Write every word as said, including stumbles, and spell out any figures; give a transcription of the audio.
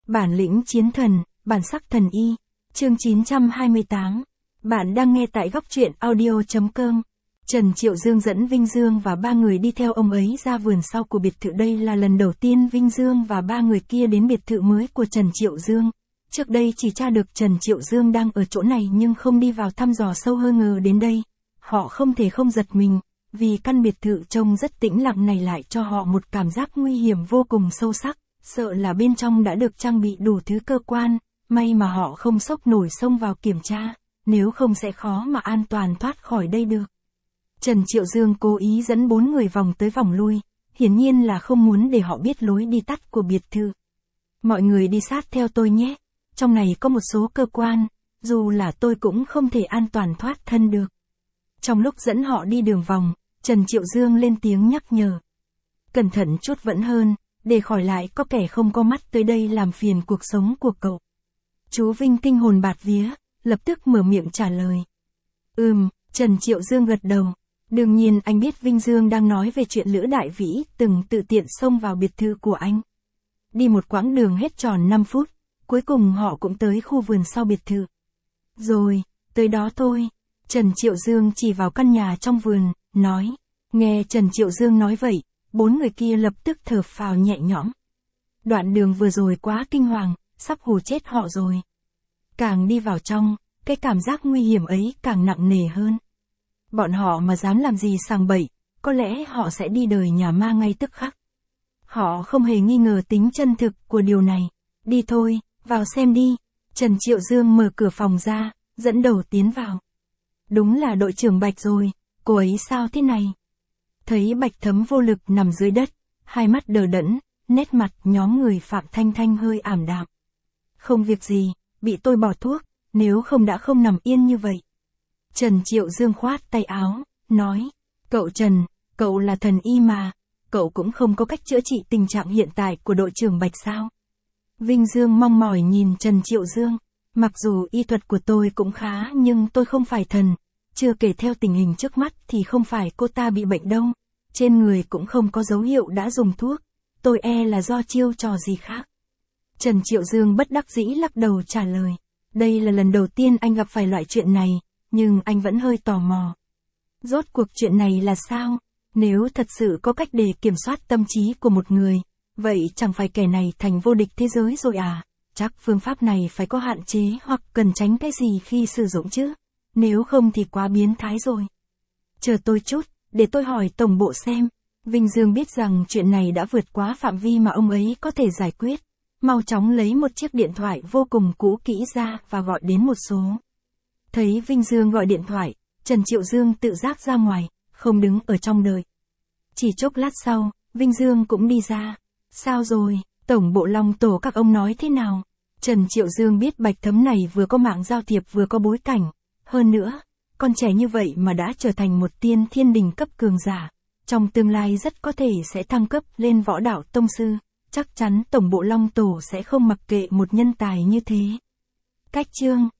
Bản lĩnh chiến thần, bản sắc thần y. Chương chín trăm hai mươi tám. Bạn đang nghe tại góc truyện audio chấm com. Trần Triệu Dương dẫn Vinh Dương và ba người đi theo ông ấy ra vườn sau của biệt thự. Đây là lần đầu tiên Vinh Dương và ba người kia đến biệt thự mới của Trần Triệu Dương. Trước đây chỉ tra được Trần Triệu Dương đang ở chỗ này nhưng không đi vào thăm dò sâu hơn, ngờ đến đây. Họ không thể không giật mình, vì căn biệt thự trông rất tĩnh lặng này lại cho họ một cảm giác nguy hiểm vô cùng sâu sắc, sợ là bên trong đã được trang bị đủ thứ cơ quan, may mà họ không sốc nổi xông vào kiểm tra, nếu không sẽ khó mà an toàn thoát khỏi đây được. Trần Triệu Dương cố ý dẫn bốn người vòng tới vòng lui, hiển nhiên là không muốn để họ biết lối đi tắt của biệt thự. Mọi người đi sát theo tôi nhé, trong này có một số cơ quan, dù là tôi cũng không thể an toàn thoát thân được. Trong lúc dẫn họ đi đường vòng, Trần Triệu Dương lên tiếng nhắc nhở. Cẩn thận chút vẫn hơn, để khỏi lại có kẻ không có mắt tới đây làm phiền cuộc sống của cậu. Chú Vinh kinh hồn bạt vía, lập tức mở miệng trả lời. Ừm, Trần Triệu Dương gật đầu. Đương nhiên anh biết Vinh Dương đang nói về chuyện Lữ Đại Vĩ từng tự tiện xông vào biệt thự của anh. Đi một quãng đường hết tròn năm phút, cuối cùng họ cũng tới khu vườn sau biệt thự. Rồi, tới đó thôi. Trần Triệu Dương chỉ vào căn nhà trong vườn, nói. Nghe Trần Triệu Dương nói vậy, bốn người kia lập tức thở phào nhẹ nhõm. Đoạn đường vừa rồi quá kinh hoàng, sắp hù chết họ rồi. Càng đi vào trong, cái cảm giác nguy hiểm ấy càng nặng nề hơn. Bọn họ mà dám làm gì sàng bậy, có lẽ họ sẽ đi đời nhà ma ngay tức khắc. Họ không hề nghi ngờ tính chân thực của điều này. Đi thôi, vào xem đi. Trần Triệu Dương mở cửa phòng ra, dẫn đầu tiến vào. Đúng là đội trưởng Bạch rồi, cô ấy sao thế này? Thấy Bạch Thấm vô lực nằm dưới đất, hai mắt đờ đẫn, nét mặt nhóm người Phạm Thanh Thanh hơi ảm đạm. Không việc gì, bị tôi bỏ thuốc, nếu không đã không nằm yên như vậy. Trần Triệu Dương khoát tay áo, nói, cậu Trần, cậu là thần y mà, cậu cũng không có cách chữa trị tình trạng hiện tại của đội trưởng Bạch sao? Vinh Dương mong mỏi nhìn Trần Triệu Dương, mặc dù y thuật của tôi cũng khá nhưng tôi không phải thần, chưa kể theo tình hình trước mắt thì không phải cô ta bị bệnh đâu, trên người cũng không có dấu hiệu đã dùng thuốc, tôi e là do chiêu trò gì khác. Trần Triệu Dương bất đắc dĩ lắc đầu trả lời, đây là lần đầu tiên anh gặp phải loại chuyện này, nhưng anh vẫn hơi tò mò. Rốt cuộc chuyện này là sao? Nếu thật sự có cách để kiểm soát tâm trí của một người, vậy chẳng phải kẻ này thành vô địch thế giới rồi à? Chắc phương pháp này phải có hạn chế hoặc cần tránh cái gì khi sử dụng chứ? Nếu không thì quá biến thái rồi. Chờ tôi chút, để tôi hỏi tổng bộ xem. Vinh Dương biết rằng chuyện này đã vượt quá phạm vi mà ông ấy có thể giải quyết. Mau chóng lấy một chiếc điện thoại vô cùng cũ kỹ ra và gọi đến một số. Thấy Vinh Dương gọi điện thoại, Trần Triệu Dương tự giác ra ngoài, không đứng ở trong đợi. Chỉ chốc lát sau, Vinh Dương cũng đi ra. Sao rồi, tổng bộ Long Tổ các ông nói thế nào? Trần Triệu Dương biết Bạch Thấm này vừa có mạng giao thiệp vừa có bối cảnh. Hơn nữa, con trẻ như vậy mà đã trở thành một tiên thiên đình cấp cường giả. Trong tương lai rất có thể sẽ thăng cấp lên võ đạo tông sư. Chắc chắn tổng bộ Long Tổ sẽ không mặc kệ một nhân tài như thế. Cách chương